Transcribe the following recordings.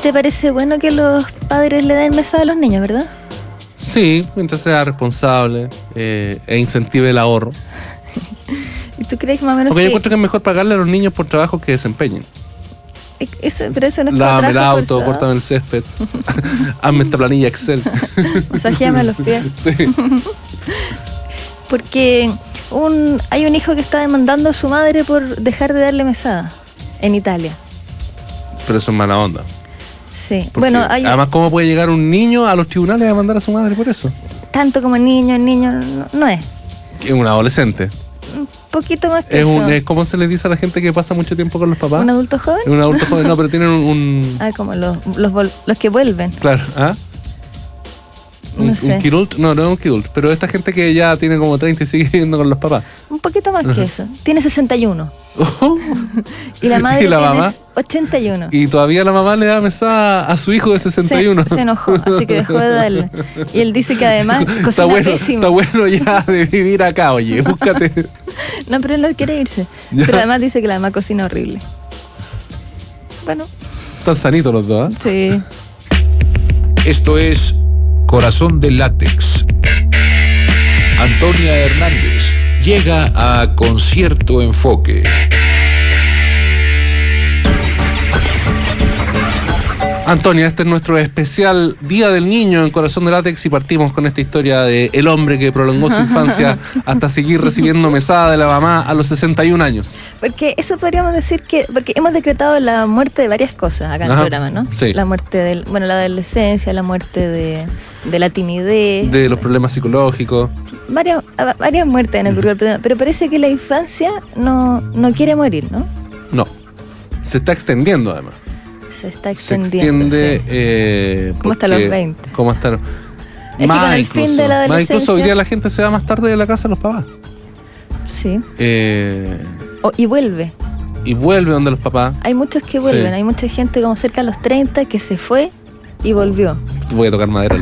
te parece bueno que los padres le den mesada a los niños, verdad? Sí, mientras sea responsable e incentive el ahorro. ¿Y tú crees más o menos porque yo encuentro que es mejor pagarle a los niños por trabajos que desempeñen? Pero eso no es lávame el auto, córtame el césped, hazme esta planilla Excel. Masajeame los pies. Sí. Porque hay un hijo que está demandando a su madre por dejar de darle mesada en Italia. Pero eso es mala onda. Sí. Porque, bueno, además, ¿cómo puede llegar un niño a los tribunales a demandar a su madre por eso? Tanto como el niño no es. Es un adolescente. Un poquito más que eso. ¿Cómo se le dice a la gente que pasa mucho tiempo con los papás? ¿Un adulto joven? Un adulto joven, no, pero tienen un... como los que vuelven. Claro, ¿ah? No sé. ¿Un Kirult? No es un Kirult, pero esta gente que ya tiene como 30 y sigue viviendo con los papás. Un poquito más que eso. Tiene 61. Y la madre tiene mamá? 81. Y todavía la mamá le da mesada a su hijo de 61. Se enojó, así que dejó de darle. Y él dice que además cocina pésimo. Está bueno ya de vivir acá, oye, búscate. No, pero él no quiere irse. ¿Ya? Pero además dice que la mamá cocina horrible. Bueno. Están sanitos los dos, ¿eh? Sí. Esto es Corazón de Látex. Antonia Hernández llega a Concierto Enfoque. Antonia, este es nuestro especial Día del Niño en Corazón de Látex y partimos con esta historia de el hombre que prolongó su infancia hasta seguir recibiendo mesada de la mamá a los 61 años. Porque eso podríamos decir porque hemos decretado la muerte de varias cosas acá en el programa, ¿no? Sí. La muerte la adolescencia, la muerte de la timidez. De los problemas psicológicos. Varias muertes han ocurrido, pero parece que la infancia no quiere morir, ¿no? No. Se está extendiendo además. Se está extendiendo. Se extiende. ¿Cómo hasta los 20? ¿Cómo hasta es más que con el incluso, fin de la adolescencia. Más incluso hoy día la gente se va más tarde de la casa de los papás. Sí. Y vuelve. Y vuelve donde los papás. Hay muchos que vuelven. Sí. Hay mucha gente como cerca de los 30 que se fue y volvió. Voy a tocar madera.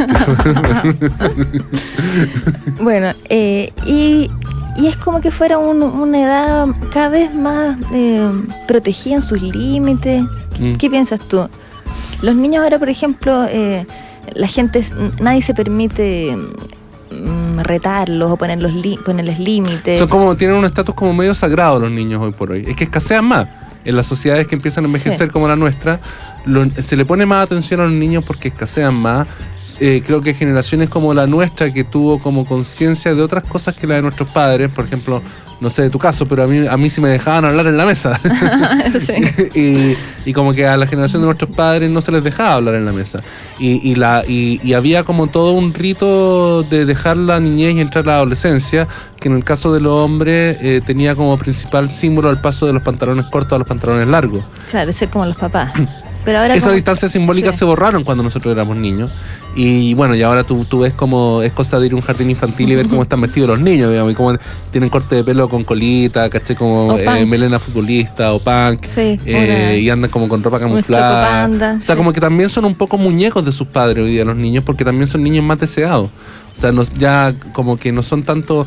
Bueno, y es como que fuera una edad cada vez más protegida en sus límites. ¿Qué piensas tú? Los niños ahora, por ejemplo, nadie se permite retarlos o ponerles límites. Son como, tienen un estatus como medio sagrado los niños hoy por hoy. Es que escasean más. En las sociedades que empiezan a envejecer como la nuestra, se le pone más atención a los niños porque escasean más. Creo que generaciones como la nuestra, que tuvo como conciencia de otras cosas que la de nuestros padres, por ejemplo, no sé de tu caso, pero a mí sí me dejaban hablar en la mesa. Eso sí. y como que a la generación de nuestros padres no se les dejaba hablar en la mesa. Y había como todo un rito de dejar la niñez y entrar a la adolescencia, que en el caso de los hombres tenía como principal símbolo el paso de los pantalones cortos a los pantalones largos. Claro, de ser como los papás. Pero ahora esas distancias simbólicas se borraron cuando nosotros éramos niños. Y bueno, y ahora tú ves como es cosa de ir a un jardín infantil y ver cómo están vestidos los niños, digamos, y cómo tienen corte de pelo con colita, caché, como melena futbolista o punk, sí, y andan como con ropa camuflada. O sea, como que también son un poco muñecos de sus padres hoy día los niños, porque también son niños más deseados. O sea, ya como que no son tanto...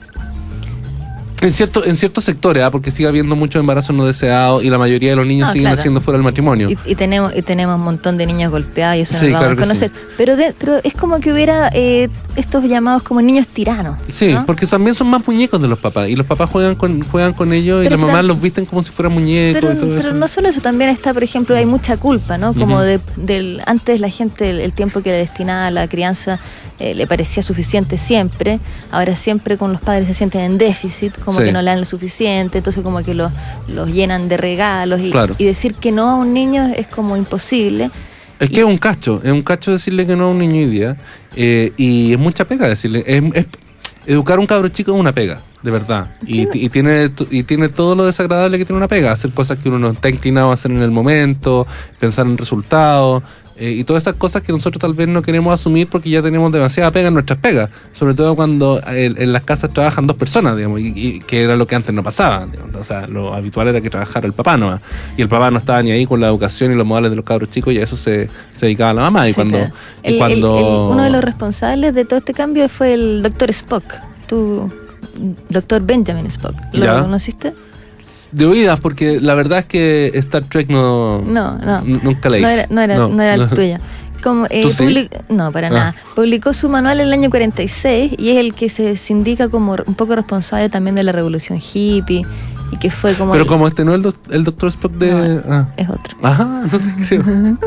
En ciertos sectores, porque sigue habiendo muchos embarazos no deseados y la mayoría de los niños siguen haciendo fuera del matrimonio. Y tenemos un montón de niños golpeados y eso no lo vamos a conocer. Sí. Pero es como que hubiera estos llamados como niños tiranos. Sí, ¿no? porque también son más muñecos de los papás y los papás juegan con ellos y las mamás los visten como si fueran muñecos y todo eso. Pero no solo eso, también está, por ejemplo, hay mucha culpa, ¿no? Como antes la gente, el tiempo que le destinaba a la crianza le parecía suficiente siempre, ahora siempre con los padres se sienten en déficit, como que no le dan lo suficiente, entonces como que los llenan de regalos y decir que no a un niño es como imposible. Es que es un cacho decirle que no a un niño hoy día, y es mucha pega decirle, educar a un cabro chico es una pega, de verdad, y tiene todo lo desagradable que tiene una pega, hacer cosas que uno no está inclinado a hacer en el momento, pensar en resultados, y todas esas cosas que nosotros tal vez no queremos asumir porque ya tenemos demasiada pega en nuestras pegas, sobre todo cuando en las casas trabajan dos personas, digamos, y que era lo que antes no pasaba, digamos. O sea, lo habitual era que trabajara el papá nomás, y el papá no estaba ni ahí con la educación y los modales de los cabros chicos, y a eso se dedicaba la mamá. Uno de los responsables de todo este cambio fue el Dr. Spock, Dr. Benjamin Spock. ¿Lo conociste? De oídas, porque la verdad es que Star Trek nunca la hice. No era el tuyo. Como, ¿Tú sí? No, para nada. Publicó su manual en el año 46 y es el que se indica como un poco responsable también de la revolución hippie y que fue como... Pero como no es el Dr. Spock de... No, es otro. Ajá, no te creo.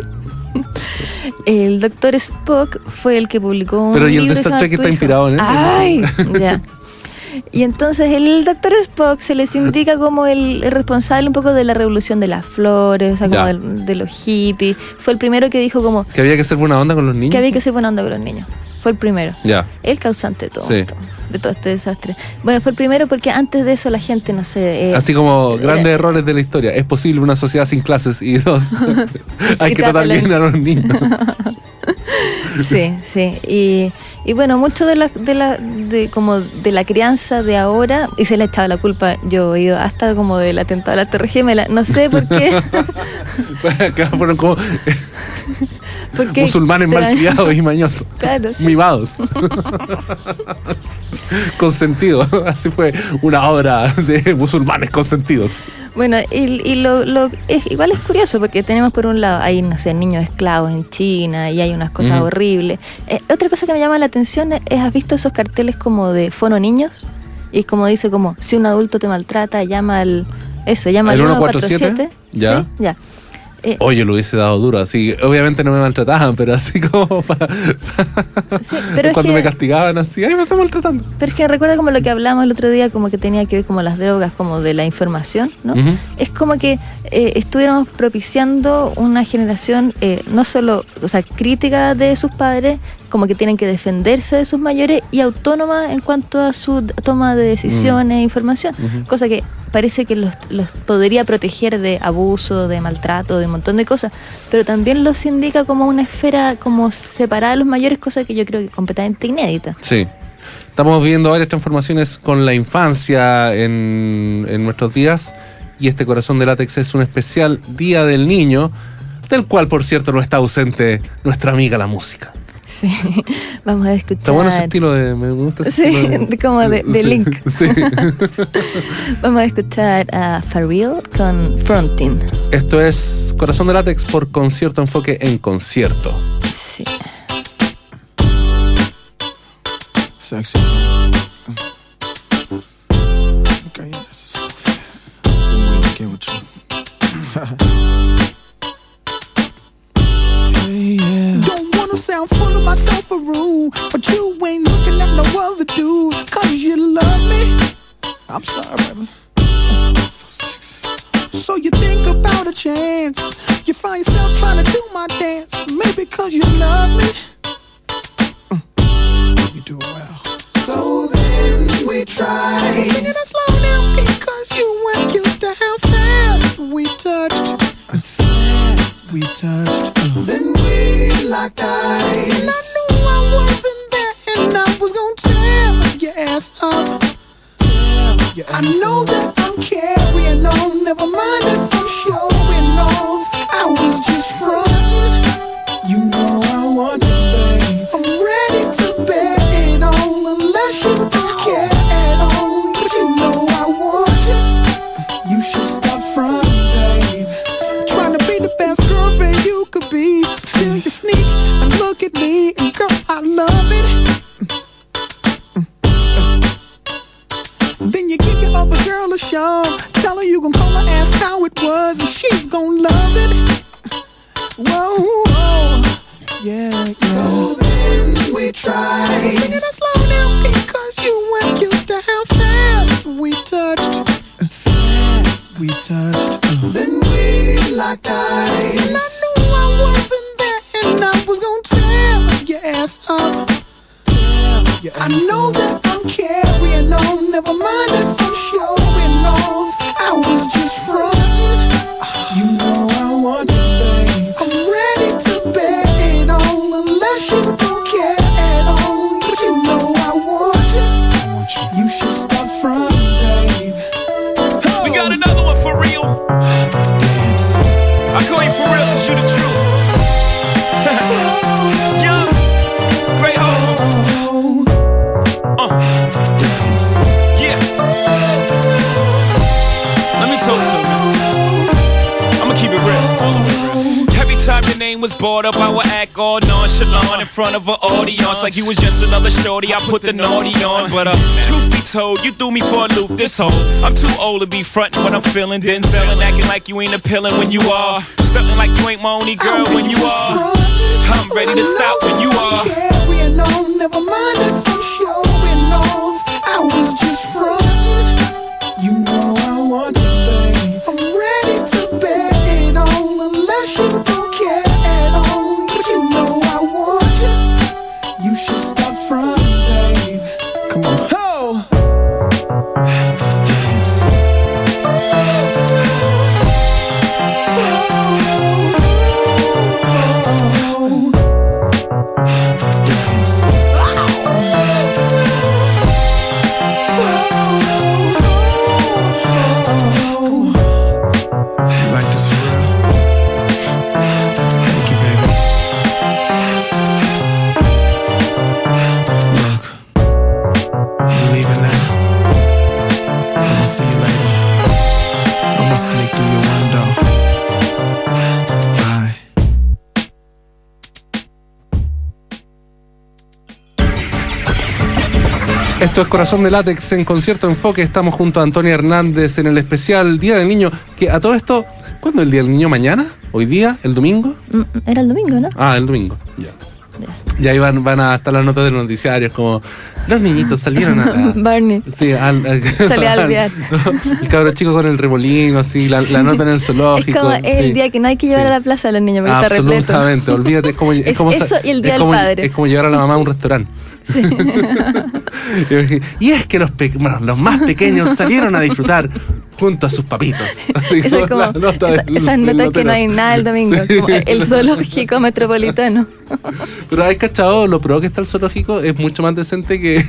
El Dr. Spock fue el que publicó un Pero y el libro de Star Trek está inspirado en él. ¡Ay! Ya. Y entonces el Dr. Spock se les indica como el responsable un poco de la revolución de las flores, o sea, como de los hippies. Fue el primero que dijo como... Que había que ser buena onda con los niños. Que había que ser buena onda con los niños. Fue el primero. Ya. El causante de todo Sí. esto, de todo este desastre. Bueno, fue el primero porque antes de eso la gente, no sé... Así como grandes errores de la historia. Es posible una sociedad sin clases y dos, hay que tratar bien a los niños. Sí. Y bueno, mucho de la crianza de ahora, y se le ha echado la culpa, yo he oído hasta como del atentado a la Torre Gemela, no sé por qué. Acá fueron como porque, musulmanes malcriados y mañosos. Claro, sí. Mimados. Consentido. Así fue una obra de musulmanes consentidos. Bueno, igual es curioso porque tenemos por un lado, hay, no sé, niños esclavos en China y hay unas cosas horribles. Otra cosa que me llama la atención es, ¿has visto esos carteles como de Fono Niños? Y es como dice como, si un adulto te maltrata, llama al 147. ¿Ya? ¿Sí? Ya. Oye, lo hubiese dado duro, así. Obviamente no me maltrataban, pero así como sí, pero cuando me castigaban así, ¡ay, me está maltratando! Pero es que recuerda como lo que hablamos el otro día, como que tenía que ver como las drogas, como de la información, ¿no? Uh-huh. Es como que estuviéramos propiciando una generación no solo, o sea, crítica de sus padres, como que tienen que defenderse de sus mayores y autónoma en cuanto a su toma de decisiones e información, cosa que parece que los podría proteger de abuso, de maltrato, de un montón de cosas, pero también los indica como una esfera como separada de los mayores, cosa que yo creo que es completamente inédita. Sí. Estamos viviendo varias transformaciones con la infancia en nuestros días, y este Corazón de Látex es un especial Día del Niño, del cual, por cierto, no está ausente nuestra amiga la música. Sí, vamos a escuchar. Está bueno ese estilo me gusta ese estilo como de sí, Link. Sí. Vamos a escuchar a Pharrell con Frontin. Esto es Corazón de Látex por Concierto Enfoque en Concierto. Sí. Sexy. Okay, yeah, that's so fat. Been waiting to get with you. Hey, yeah. Don't wanna sound full of myself or rude, but you ain't looking at no other dudes, 'cause you love me. I'm sorry, baby. So sexy. So you think about a chance, you find yourself trying to do my dance, maybe 'cause you love me. You do well. So then we tried. Singing it slow down because you weren't used to how fast we touched. Fast we touched. Then we locked eyes. And I knew I wasn't there, and I was gonna tear your ass up. I know that I'm carrying on. Never mind if I'm showing off. I was just frontin'. You know I want you, babe. I'm ready to bet it on, unless you don't care at all. But you know I want you. You should stop frontin', babe. Trying to be the best girlfriend you could be. Still you sneak and look at me, and girl, I love it. Then you give your other girl a show. Tell her you gon' call her, ask how it was, and she's gon' love it. Whoa, whoa. Yeah, yeah. So then we tried. Singing it slow down because you weren't used to how fast we touched. Fast we touched. Then we locked eyes. And I knew I wasn't there, and I was gonna tear your ass up. I know that I'm carrying on. Never mind if I'm showing off. I was just frontin'. You know I want you, babe. I'm ready to bet it on, unless you don't care at all. But you know I want you. You should stop frontin', babe. We got another one for real. Dance. I call you for real, 'cause you the truth. Young, great home. Dance. Yeah. Let me time your name was brought up, I would act all nonchalant in front of an audience, like you was just another shorty. I put the naughty on, but truth be told, you threw me for a loop this whole. I'm too old to be frontin' what I'm feeling, Denzel, and acting like you ain't appealing when you are, stuntin' like you ain't my only girl when you are. I'm ready to stop when you are. Carrying on, never mind if I'm showing off. I was just frontin'. You know I want you, babe. I'm ready to bet it on, unless you don't care at all. But you know I want you. You should stop frontin', babe. Come on. Oh. Dance. Esto es Corazón de Látex en Concierto Enfoque. Estamos junto a Antonia Hernández en el especial Día del Niño. Que a todo esto, ¿cuándo es el Día del Niño? ¿Mañana? ¿Hoy día? ¿El domingo? Era el domingo, ¿no? Ah, el domingo. Ya. Y ahí van a estar las notas de los noticiarios como los niñitos salieron a... Barney. Sí, Salía a alvear. El cabro chico con el remolino, así, la nota en el zoológico. Es como el día que no hay que llevar a la plaza a los niños porque está repleto. Absolutamente, olvídate. Es como eso y el Día del Padre. Es como llevar a la mamá a un restaurante. Sí. Y es que los más pequeños salieron a disfrutar junto a sus papitos. Así Esa es como esas notas que no hay nada el domingo, sí. Como el zoológico metropolitano. Pero hay cachado, lo pro que está el zoológico es mucho más decente que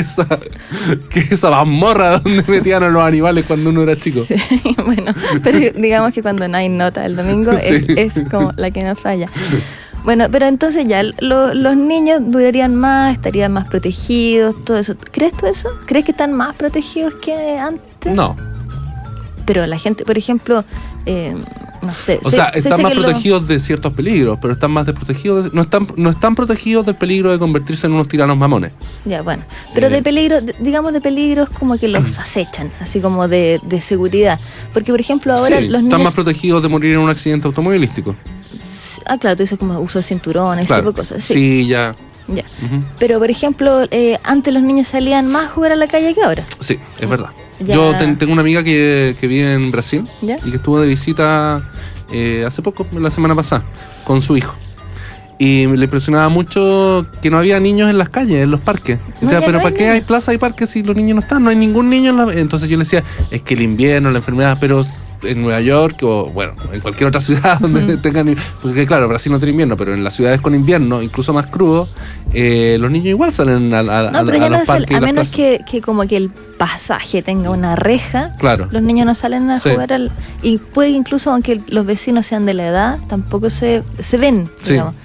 esa mazmorra donde metían a los animales cuando uno era chico. Sí, bueno, pero digamos que cuando no hay nota el domingo sí. es como la que no falla. Bueno, pero entonces ya los niños durarían más, estarían más protegidos, todo eso. ¿Crees tú eso? ¿Crees que están más protegidos que antes? No. Pero la gente, por ejemplo, no sé. O sea, están más protegidos de ciertos peligros, pero están más desprotegidos. No están protegidos del peligro de convertirse en unos tiranos mamones. Ya, bueno. Pero de peligro, digamos de peligros como que los acechan, así como de seguridad. Porque, por ejemplo, ahora sí, los niños... están más protegidos de morir en un accidente automovilístico. Ah, claro, tú dices como uso de cinturones, claro. ese tipo de cosas. Sí, sí ya. Ya. Pero, por ejemplo, antes los niños salían más a jugar a la calle que ahora. Sí, es verdad. Ya. Yo tengo una amiga que vive en Brasil. ¿Ya? Y que estuvo de visita hace poco, la semana pasada, con su hijo. Y le impresionaba mucho que no había niños en las calles, en los parques. O sea, pero ¿para qué hay plaza y parques si los niños no están? No hay ningún niño en la... Entonces yo le decía, es que el invierno, la enfermedad, pero... en Nueva York o, bueno, en cualquier otra ciudad donde tengan... Porque claro, Brasil no tiene invierno, pero en las ciudades con invierno, incluso más crudo, los niños igual salen a los parques. A menos que como que el pasaje tenga una reja, claro. Los niños no salen a jugar y puede incluso, aunque los vecinos sean de la edad, tampoco se ven, digamos.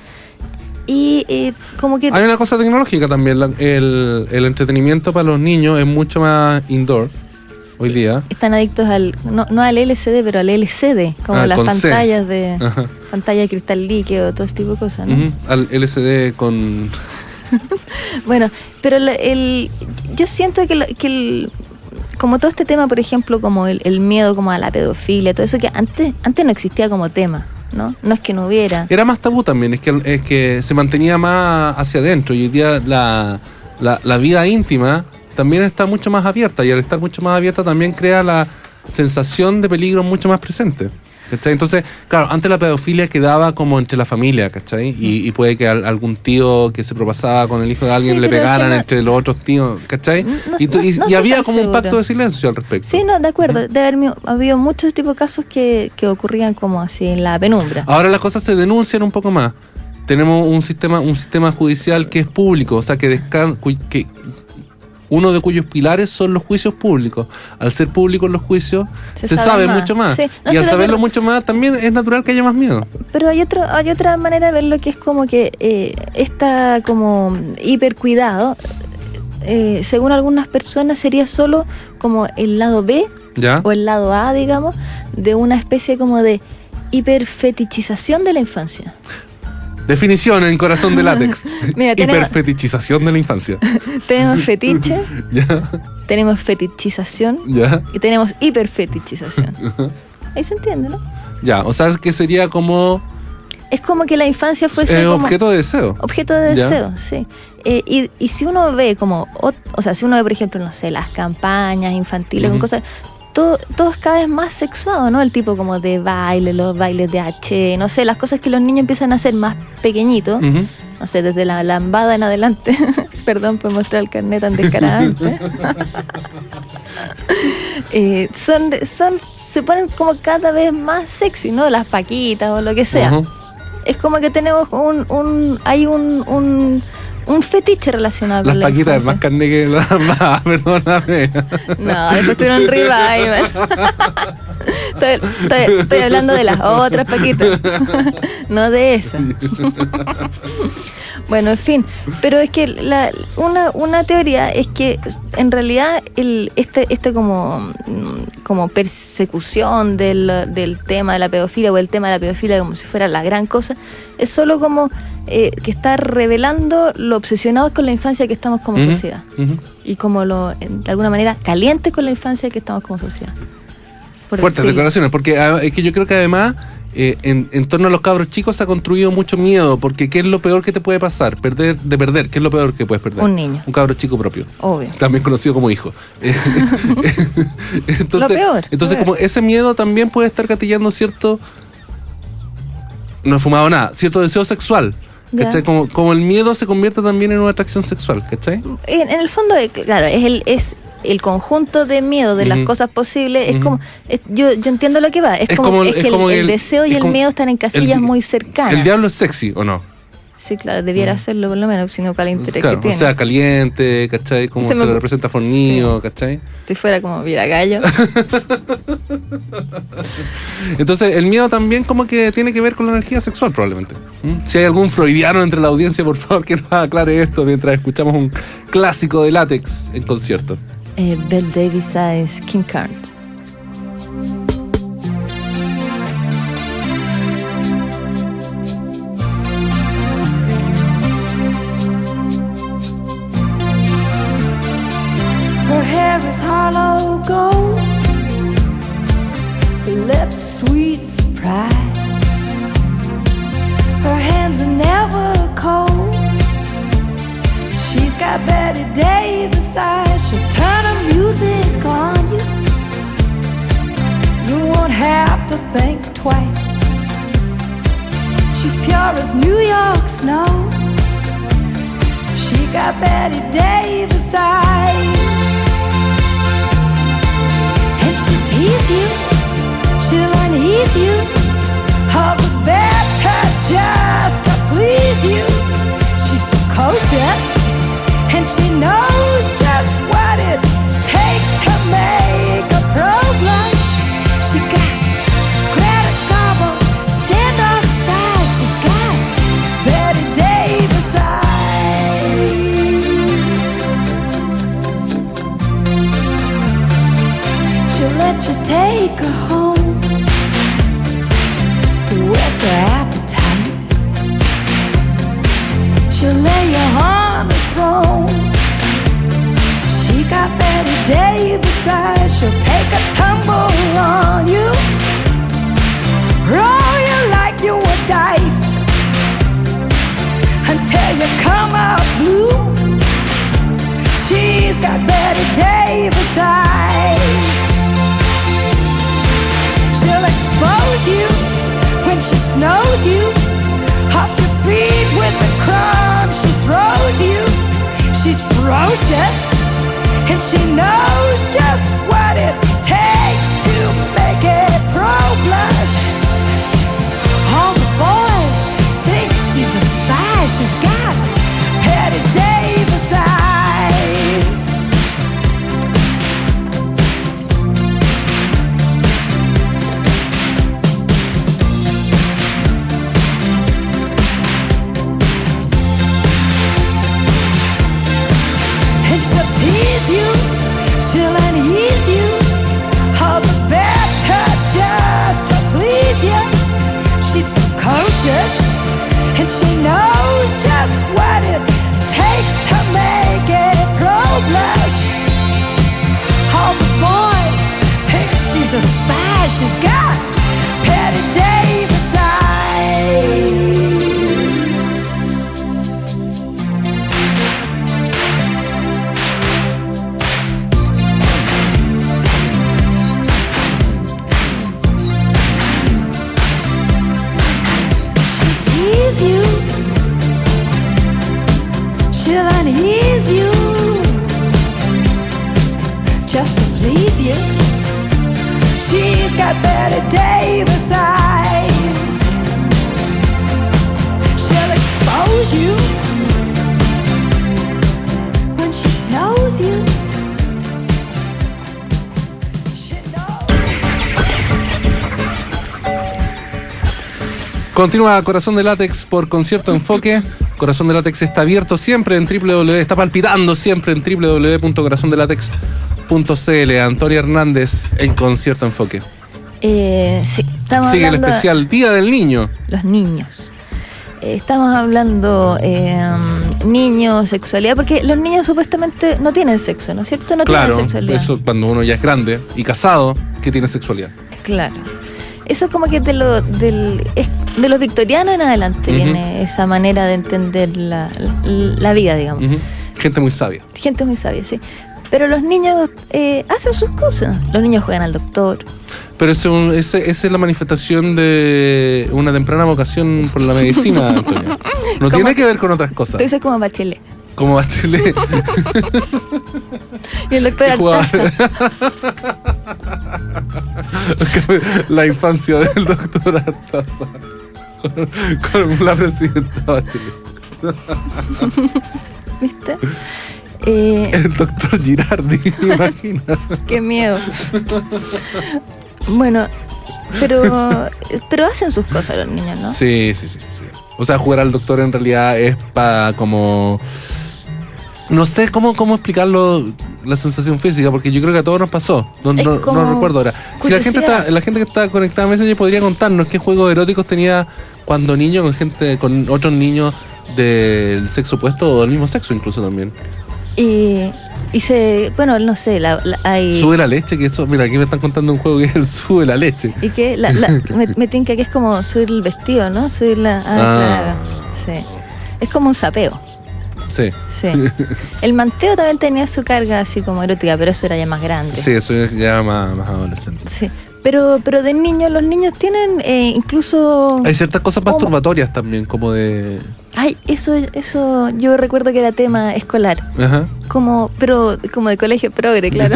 Y como que... Hay una cosa tecnológica también, el entretenimiento para los niños es mucho más indoor. Hoy día. Están adictos no al LCD, pero al LCD, como las pantallas pantalla de cristal líquido, todo este tipo de cosas, ¿no? Al LCD con... Bueno, pero yo siento que como todo este tema, por ejemplo, como el miedo como a la pedofilia, todo eso que antes no existía como tema, ¿no? No es que no hubiera. Era más tabú también, es que se mantenía más hacia adentro y hoy día la vida íntima también está mucho más abierta y al estar mucho más abierta también crea la sensación de peligro mucho más presente, ¿cachai? Entonces, claro, antes la pedofilia quedaba como entre la familia, ¿cachai? Y puede que algún tío que se propasaba con el hijo de alguien le pegaran entre los otros tíos, ¿cachai? Y había como un pacto de silencio al respecto. Sí, no, de acuerdo. Debe haber habido muchos tipos de casos que ocurrían como así en la penumbra. Ahora las cosas se denuncian un poco más. Tenemos un sistema judicial que es público, o sea, que uno de cuyos pilares son los juicios públicos. Al ser públicos los juicios, se sabe mucho más. Sí, y al saberlo mucho más, también es natural que haya más miedo. Pero hay otra manera de verlo que es como que está como hipercuidado. Según algunas personas sería solo como el lado B, ¿ya? O el lado A, digamos, de una especie como de hiperfetichización de la infancia. Definición en Corazón de Látex. Mira, Hiperfetichización de la infancia. Tenemos fetiche, Ya, tenemos fetichización ya, y tenemos hiperfetichización. Ahí se entiende, ¿no? ya. O sea, que sería como Es como que la infancia fuese como objeto de deseo. objeto de Ya. deseo, sí. Y si uno ve como, o sea, si uno ve, por ejemplo, no sé, las campañas infantiles con cosas, todo es cada vez más sexuado, ¿no? El tipo como de baile, los bailes de H, no sé, las cosas que los niños empiezan a hacer más pequeñitos, Ujú. no sé, desde la lambada en adelante. Perdón por mostrar el carnet tan descaradamente. Se ponen como cada vez más sexy, ¿no? Las paquitas o lo que sea. Ujú. Es como que tenemos hay un fetiche relacionado Las con la paquitas es infancia. más carne que la más, perdóname. No, después tuvieron revival. Estoy hablando de las otras paquitas, no de esa. Bueno, en fin, pero es que una teoría es que en realidad este como persecución del tema de la pedofilia o el tema de la pedofilia como si fuera la gran cosa, es solo como que está revelando lo obsesionados con la infancia que estamos como Ujú, sociedad ujú. y como de alguna manera calientes con la infancia que estamos como sociedad. Por Fuertes decirlo. declaraciones, porque es que yo creo que además en torno a los cabros chicos se ha construido mucho miedo, porque ¿qué es lo peor que te puede pasar? Perder, ¿qué es lo peor que puedes perder? Un niño. Un cabro chico propio. Obvio. También conocido como hijo. Entonces, Lo peor. como ese miedo también puede estar gatillando cierto... No he fumado nada, cierto deseo sexual. Ya. ¿Cachai? Como el miedo se convierte también en una atracción sexual, ¿cachai? En el fondo, claro, es el conjunto de miedo de las Ujú. cosas posibles. Es Ujú. como yo entiendo lo que va. Es como que el deseo y el miedo están en casillas muy cercanas. ¿El diablo es sexy o no? Sí, claro, debiera serlo por lo menos, sino cuál interés Claro, que tiene. o sea, caliente, ¿cachai? Como Se se me le ocu- representa fornido, ¿cachai? Si fuera como Viragallo. Entonces, el miedo también como que tiene que ver con la energía sexual, probablemente. ¿Mm? Si hay algún freudiano entre la audiencia, por favor, que nos aclare esto mientras escuchamos un clásico de Látex en concierto. Belle Davis Size, King Carnt. Her hair is hollow gold, her lips sweet surprise. Her hands are never cold. She's got Betty Davis eyes. She'll turn her music on you. You won't have to think twice. She's pure as New York snow. She got Betty Davis eyes. And she'll tease you, she'll unease you, all the better just to please you. She's precocious, and she knows just what it takes to make a pro blush. She got Greta Garbo, stand off side. She's got Betty Davis eyes. She'll let you take her home, whet's her appetite. She'll lay you on the throne. She got Betty Davis eyes. She'll take a tumble on you, roll you like you were dice, until you come out blue. She's got Betty Davis eyes. She'll expose you when she snows you off your feet with the crumbs she throws you. She's ferocious, and she knows just what it takes to make it pro blush. All the boys think she's a spy. She's got Betty Davis eyes. And she'll tease you, she'll unease and she's got Betty Davis eyes. She'll tease you, she'll unease you, just to please you. She's got Betty Davis eyes. She'll expose you when she snows you. She knows. Continúa Corazón de Látex por Concierto Enfoque. Corazón de Látex está abierto siempre en está palpitando siempre en www.corazondelatex.cl. Antonia Hernández en Concierto Enfoque. Sí, estamos Sigue el hablando especial Día del Niño. los niños. Estamos hablando niños, sexualidad, porque los niños supuestamente no tienen sexo, ¿no es cierto? No Claro, tienen sexualidad. eso cuando uno ya es grande y casado, que tiene sexualidad. Claro. Eso es como que de los victorianos en adelante viene esa manera de entender la vida, digamos. Ujú. Gente muy sabia. Gente muy sabia, sí. Pero los niños hacen sus cosas. Los niños juegan al doctor. Pero esa es la manifestación de una temprana vocación por la medicina, Antonio. No tiene que ver con otras cosas. Tú dices como Bachelet. Como Bachelet. Y el doctor Que jugaba- Altaza. La infancia del doctor Artaza con la presidenta Bachelet. ¿Viste? El doctor Girardi, imagina. Qué miedo. Bueno, pero hacen sus cosas los niños, ¿no? Sí. O sea, jugar al doctor en realidad es para como... No sé cómo explicarlo, la sensación física, porque yo creo que a todos nos pasó. No recuerdo ahora. Si la gente que está conectada a Messenger podría contarnos qué juegos eróticos tenía cuando niño con otros niños del sexo opuesto o del mismo sexo incluso también. Bueno, no sé, hay... Sube la leche, que eso, mira, aquí me están contando un juego que es el sube la leche. Y que me tinca que es como subir el vestido, ¿no? Subir la... claro. Sí. Es como un sapeo. Sí. Sí. El manteo también tenía su carga así como erótica, pero eso era ya más grande. Sí, eso es ya más adolescente. Sí. Pero de niños, los niños tienen incluso... Hay ciertas cosas masturbatorias también, como de... Ay, eso yo recuerdo que era tema escolar. Ajá. Como de colegio progre, claro.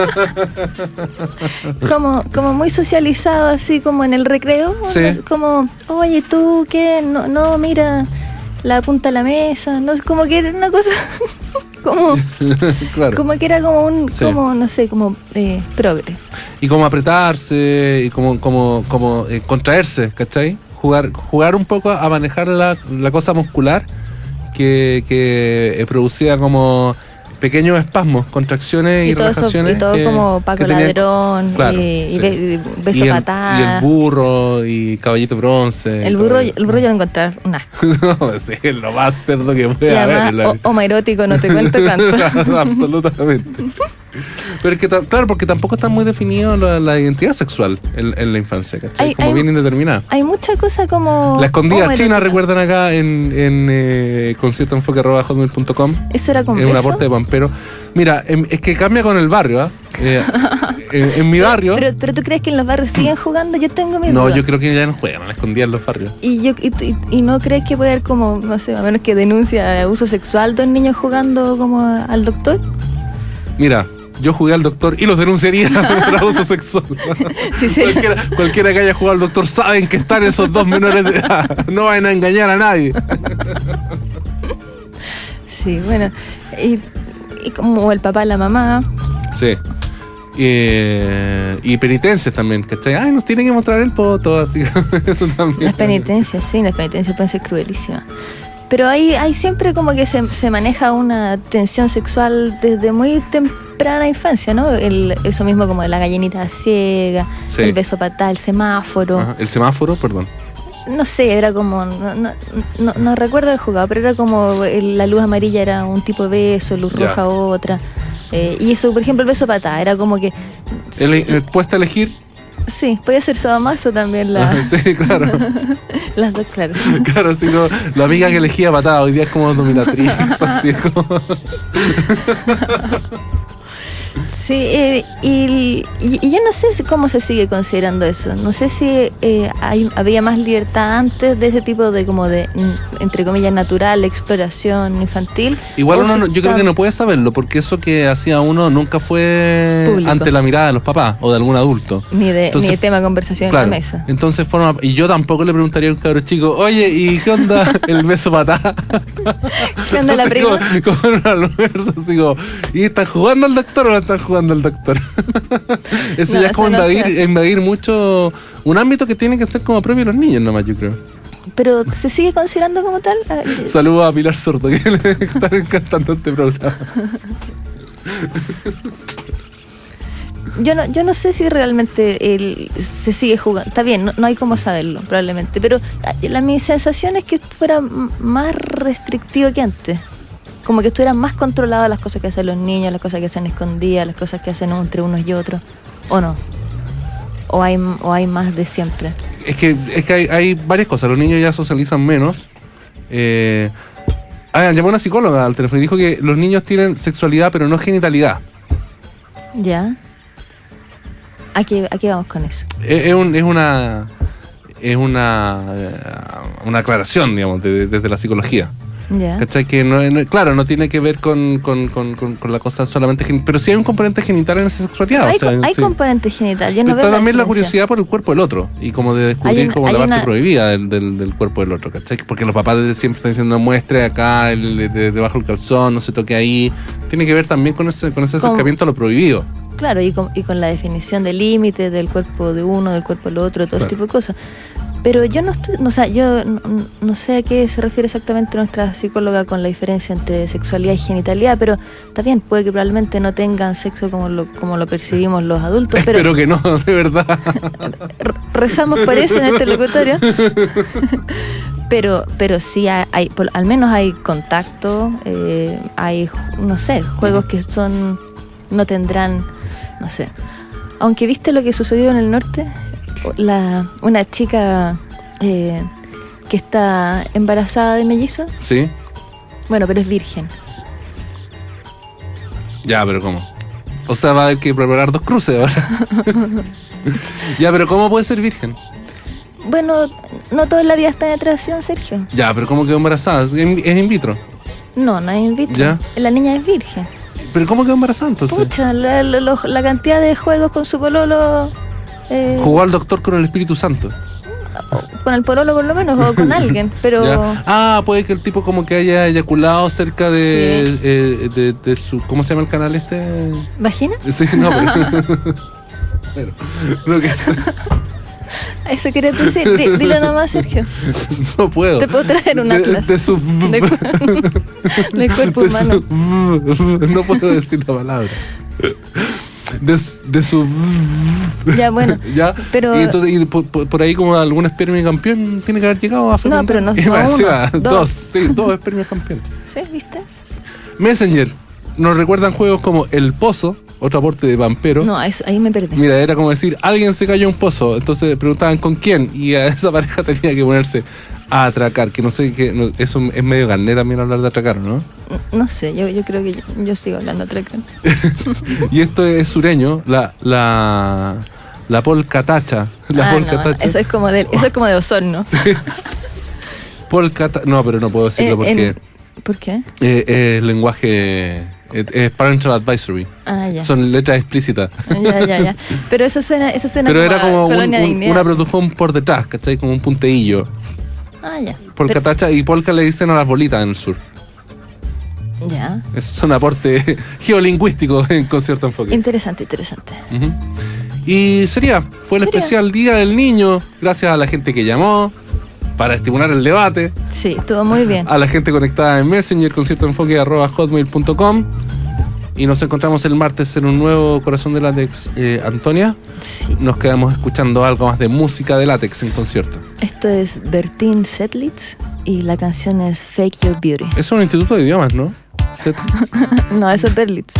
como muy socializado, así como en el recreo. Sí. Como, oye, ¿tú qué? No, mira la punta de la mesa. No, como que era una cosa... Claro. Como que era como un... Sí. Como, no sé, como progre. Y como apretarse, y como contraerse, ¿cachai? Jugar un poco a manejar la cosa muscular que producía como pequeños espasmos, contracciones y todo eso, relajaciones. y todo como Paco Ladrón, claro, y sí. beso y patada. y el burro, y caballito bronce. El burro yo lo encontré un asco. No, sí, es lo más cerdo que Y puede haber. además, homoerótico, no te cuento tanto. Absolutamente. Pero es que, claro, porque tampoco está muy definido la identidad sexual en la infancia, ¿cachai? Como bien indeterminada. Hay mucha cosa como... La escondida homoerótica. china, recuerdan acá en conciertoenfoque@hotmail.com. Eso era con Es un beso. aporte de Pampero. Mira, es que cambia con el barrio, ¿ah? En mi barrio... Pero tú crees que en los barrios siguen jugando? Yo tengo mis No, dudas. yo creo que ya no juegan a la escondida en los barrios. ¿Y no crees que puede haber como, no sé, a menos que denuncia de abuso sexual dos niños jugando como al doctor? Mira, yo jugué al doctor y los denunciaría por abuso sexual. Sí, sí. Cualquiera que haya jugado al doctor saben que están esos dos menores de edad. No van a engañar a nadie. Sí, bueno. Y como el papá, la mamá. Sí. Y penitencias también, ¿cachai? Ay, nos tienen que mostrar el poto, así. Eso también. Las penitencias, sí, las penitencias pueden ser cruelísimas. Pero hay siempre como que se maneja una tensión sexual desde muy temprana infancia, ¿no? Eso mismo como de la gallinita ciega, Sí. el beso patada, el semáforo. Ajá. El semáforo, perdón. No sé, era como... No recuerdo el jugado, pero era como la luz amarilla era un tipo de beso, luz Ya. roja otra. Y eso, por ejemplo, el beso patada, era como que... Puesta a elegir. Sí, podía ser Sadomaso también Sí, claro. las dos, claro. Claro, así como la amiga que elegía patada, hoy día es como dominatriz, así es como... Sí, y yo no sé cómo se sigue considerando eso. No sé si había más libertad antes de ese tipo de como de, entre comillas, natural, exploración infantil. Igual yo creo que no puede saberlo, porque eso que hacía uno nunca fue público, ante la mirada de los papás o de algún adulto. Ni de tema de conversación claro, en la mesa. Entonces y yo tampoco le preguntaría a un cabro chico, oye, ¿y qué onda el beso patá? ¿Qué onda la prima? Como en un almuerzo, así como, ¿y están jugando al doctor o no están jugando al doctor? Eso No, ya es como eso no se hace. invadir mucho un ámbito que tiene que ser como propio de los niños nomás, yo creo. Pero ¿se sigue considerando como tal? Saludos a Pilar Sordo, que le están encantando este programa. Yo no sé si realmente se sigue jugando. Está bien, no hay cómo saberlo, probablemente. Pero mi sensación es que fuera más restrictivo que antes. Como que estuvieran más controladas las cosas que hacen los niños, las cosas que hacen escondidas, las cosas que hacen entre unos y otros. ¿O no? ¿O hay más de siempre? Es que hay varias cosas. Los niños ya socializan menos. Llamó una psicóloga al teléfono y dijo que los niños tienen sexualidad pero no genitalidad. ¿Ya? Aquí vamos con eso. Es una aclaración, digamos, desde la psicología. ¿Ya? ¿Cachai? Que claro, no tiene que ver con la cosa solamente genital, pero sí hay un componente genital en esa sexualidad. Hay sí. componente genital. Yo no Está veo también la diferencia. curiosidad por el cuerpo del otro y como de descubrir como la parte prohibida del cuerpo del otro, ¿cachai? Porque los papás desde siempre están diciendo muestre acá, debajo del calzón, no se toque ahí. Tiene que ver también con ese acercamiento a lo prohibido. Claro, y con la definición de límites del cuerpo de uno, del cuerpo del otro, todo ese tipo de cosas. Pero yo no sé a qué se refiere exactamente nuestra psicóloga con la diferencia entre sexualidad y genitalidad, pero también puede que probablemente no tengan sexo como lo percibimos los adultos. Pero Espero que no, de verdad. Rezamos por eso en este locutorio. Pero sí al menos hay contacto, hay, no sé, juegos que no tendrán, no sé. Aunque viste lo que sucedió en el norte, una chica que está embarazada de mellizos. Sí. Bueno, pero es virgen. Ya, pero ¿cómo? O sea, va a haber que preparar 2 cruces ahora. Ya, pero ¿cómo puede ser virgen? Bueno, no toda la vida es penetración, Sergio. Ya, pero ¿cómo quedó embarazada? ¿Es in vitro? No es in vitro. ¿Ya? La niña es virgen. ¿Pero cómo quedó embarazada entonces? Pucha, la cantidad de juegos con su pololo. Jugó al doctor con el Espíritu Santo. Con el pololo por lo menos, o con alguien, pero... Ya. Puede que el tipo como que haya eyaculado cerca de su... ¿Cómo se llama el canal este? ¿Vagina? Sí, no, pero lo que sé. Eso quería decir. Dilo nomás, Sergio. No puedo. Te puedo traer un atlas. Del cuerpo humano. No puedo decir la palabra. De su... Ya, bueno. ¿Ya? Pero... Y entonces, por ahí como algún espermio campeón tiene que haber llegado a fecundar. No, pero no uno, dos. Sí, 2 espermios campeones. ¿Sí? ¿Viste? Messenger. Nos recuerdan juegos como El Pozo, otro aporte de Vampero. No, ahí me perdí. Mira, era como decir, alguien se cayó en un pozo. Entonces preguntaban con quién. Y a esa pareja tenía que ponerse a atracar. Que no sé, eso es medio carné también hablar de atracar, ¿no? No sé, yo creo que yo sigo hablando de atracar. Y esto es sureño, la polcatacha. Polcatacha. Eso es como de Osorno. Sí. No, pero no puedo decirlo porque... ¿Por qué? Es lenguaje... Es parental advisory. Ya. Son letras explícitas. Ya. Pero eso suena pero era como Colonia Dignidad. una protujón por detrás, ¿cachai? Como un punteillo. Ya. Polcatacha y polca le dicen a las bolitas en el sur. Ya. Eso es un aporte geolingüístico con cierto enfoque. Interesante. Uh-huh. Y fue el especial Día del Niño, gracias a la gente que llamó para estimular el debate. Sí, estuvo muy bien. A la gente conectada en Messenger con cierto enfoque @hotmail.com. Y nos encontramos el martes en un nuevo Corazón de Látex. Antonia, sí. Nos quedamos escuchando algo más de música de látex en concierto. Esto es Bertín Zetlitz y la canción es Fake Your Beauty. Es un instituto de idiomas, ¿no? No, eso es Berlitz.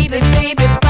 baby, baby.